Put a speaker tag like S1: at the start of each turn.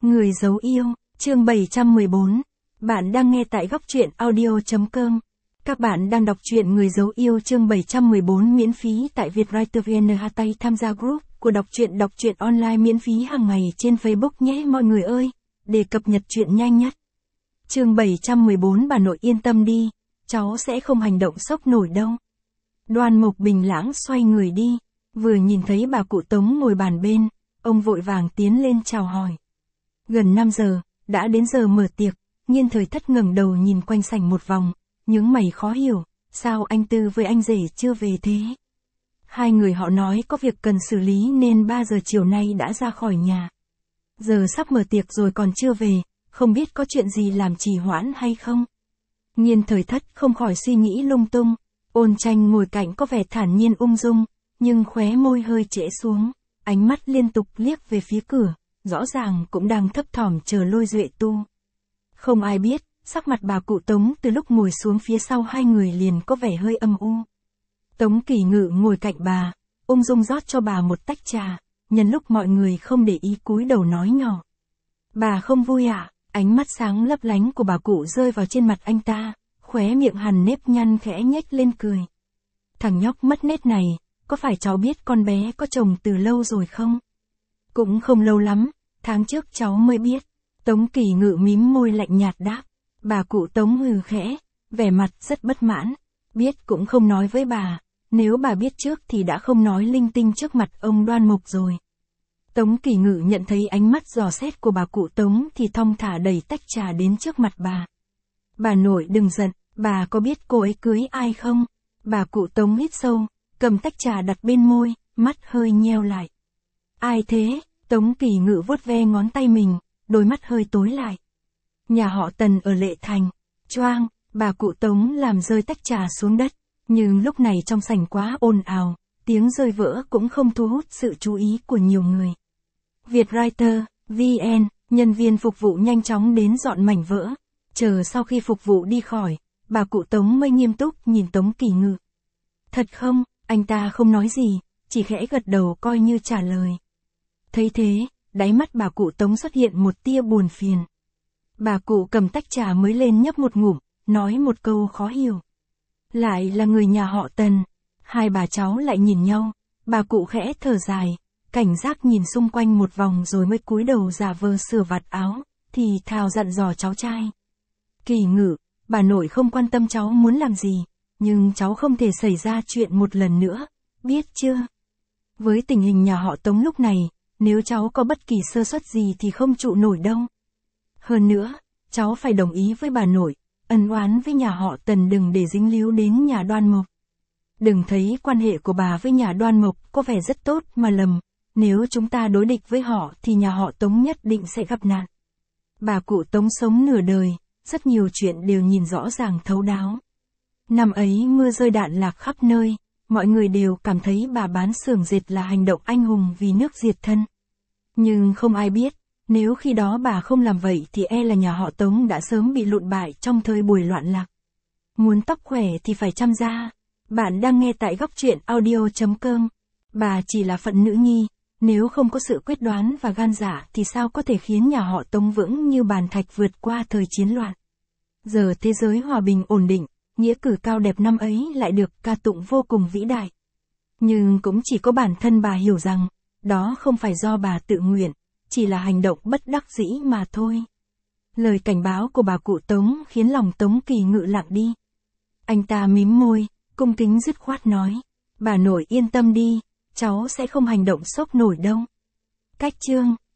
S1: Người giấu yêu, chương 714. Bạn đang nghe tại góc truyện audio.com. Các bạn đang đọc truyện Người giấu yêu chương 714 miễn phí tại Vietwriter VN. Tham gia group của đọc truyện online miễn phí hàng ngày trên Facebook nhé mọi người ơi, để cập nhật truyện nhanh nhất. Chương 714 bà nội yên tâm đi, cháu sẽ không hành động sốc nổi đâu. Đoan Mục bình lãng xoay người đi, vừa nhìn thấy bà cụ Tống ngồi bàn bên, ông vội vàng tiến lên chào hỏi. Gần 5 giờ, đã đến giờ mở tiệc, Nhiên Thời Thất ngẩng đầu nhìn quanh sảnh một vòng, nhướng mày khó hiểu, sao anh Tư với anh rể chưa về thế? Hai người họ nói có việc cần xử lý nên 3 giờ chiều nay đã ra khỏi nhà. Giờ sắp mở tiệc rồi còn chưa về, không biết có chuyện gì làm trì hoãn hay không? Nhiên Thời Thất không khỏi suy nghĩ lung tung, Ôn Tranh ngồi cạnh có vẻ thản nhiên ung dung, nhưng khóe môi hơi trễ xuống, ánh mắt liên tục liếc về phía cửa, rõ ràng cũng đang thấp thỏm chờ Lôi Duệ Tu. Không ai biết, sắc mặt bà cụ Tống từ lúc ngồi xuống phía sau hai người liền có vẻ hơi âm u. Tống Kỳ Ngự ngồi cạnh bà, ung dung rót cho bà một tách trà, nhân lúc mọi người không để ý cúi đầu nói nhỏ. Bà không vui ạ? Ánh mắt sáng lấp lánh của bà cụ rơi vào trên mặt anh ta, khóe miệng hằn nếp nhăn khẽ nhếch lên cười. Thằng nhóc mất nết này, có phải cháu biết con bé có chồng từ lâu rồi không? Cũng không lâu lắm, tháng trước cháu mới biết. Tống Kỳ Ngự mím môi lạnh nhạt đáp. Bà cụ Tống hừ khẽ, vẻ mặt rất bất mãn. Biết cũng không nói với bà, nếu bà biết trước thì đã không nói linh tinh trước mặt ông Đoan Mục rồi. Tống Kỳ Ngự nhận thấy ánh mắt dò xét của bà cụ Tống thì thong thả đẩy tách trà đến trước mặt bà. Bà nội đừng giận, bà có biết cô ấy cưới ai không? Bà cụ Tống hít sâu, cầm tách trà đặt bên môi, mắt hơi nheo lại. Ai thế? Tống Kỳ Ngự vuốt ve ngón tay mình, đôi mắt hơi tối lại. Nhà họ Tần ở Lệ Thành. Choang, bà cụ Tống làm rơi tách trà xuống đất, nhưng lúc này trong sảnh quá ồn ào, tiếng rơi vỡ cũng không thu hút sự chú ý của nhiều người. Vietwriter, VN, nhân viên phục vụ nhanh chóng đến dọn mảnh vỡ. Chờ sau khi phục vụ đi khỏi, bà cụ Tống mới nghiêm túc nhìn Tống Kỳ Ngự. Thật không? Anh ta không nói gì, chỉ khẽ gật đầu coi như trả lời. Thấy thế, đáy mắt bà cụ Tống xuất hiện một tia buồn phiền. Bà cụ cầm tách trà mới lên nhấp một ngụm, nói một câu khó hiểu. Lại là người nhà họ Tần. Hai bà cháu lại nhìn nhau, bà cụ khẽ thở dài, cảnh giác nhìn xung quanh một vòng rồi mới cúi đầu giả vờ sửa vạt áo, thì thào dặn dò cháu trai. Kỳ Ngự, bà nội không quan tâm cháu muốn làm gì, nhưng cháu không thể xảy ra chuyện một lần nữa, biết chưa? Với tình hình nhà họ Tống lúc này, nếu cháu có bất kỳ sơ suất gì thì không trụ nổi đâu. Hơn nữa, cháu phải đồng ý với bà nội, ân oán với nhà họ Tần đừng để dính líu đến nhà Đoan Mục. Đừng thấy quan hệ của bà với nhà Đoan Mục có vẻ rất tốt mà lầm, nếu chúng ta đối địch với họ thì nhà họ Tống nhất định sẽ gặp nạn. Bà cụ Tống sống nửa đời, rất nhiều chuyện đều nhìn rõ ràng thấu đáo. Năm ấy mưa rơi đạn lạc khắp nơi, mọi người đều cảm thấy bà bán xưởng dệt là hành động anh hùng vì nước diệt thân. Nhưng không ai biết, nếu khi đó bà không làm vậy thì e là nhà họ Tống đã sớm bị lụn bại trong thời buổi loạn lạc. Muốn tóc khỏe thì phải chăm da. Bạn đang nghe tại góc truyện audio.com. Bà chỉ là phận nữ nhi, nếu không có sự quyết đoán và gan dạ thì sao có thể khiến nhà họ Tống vững như bàn thạch vượt qua thời chiến loạn. Giờ thế giới hòa bình ổn định, nghĩa cử cao đẹp năm ấy lại được ca tụng vô cùng vĩ đại. Nhưng cũng chỉ có bản thân bà hiểu rằng, đó không phải do bà tự nguyện, chỉ là hành động bất đắc dĩ mà thôi. Lời cảnh báo của bà cụ Tống khiến lòng Tống Kỳ Ngự lặng đi. Anh ta mím môi, cung kính dứt khoát nói, bà nội yên tâm đi, cháu sẽ không hành động sốc nổi đâu. Cách chương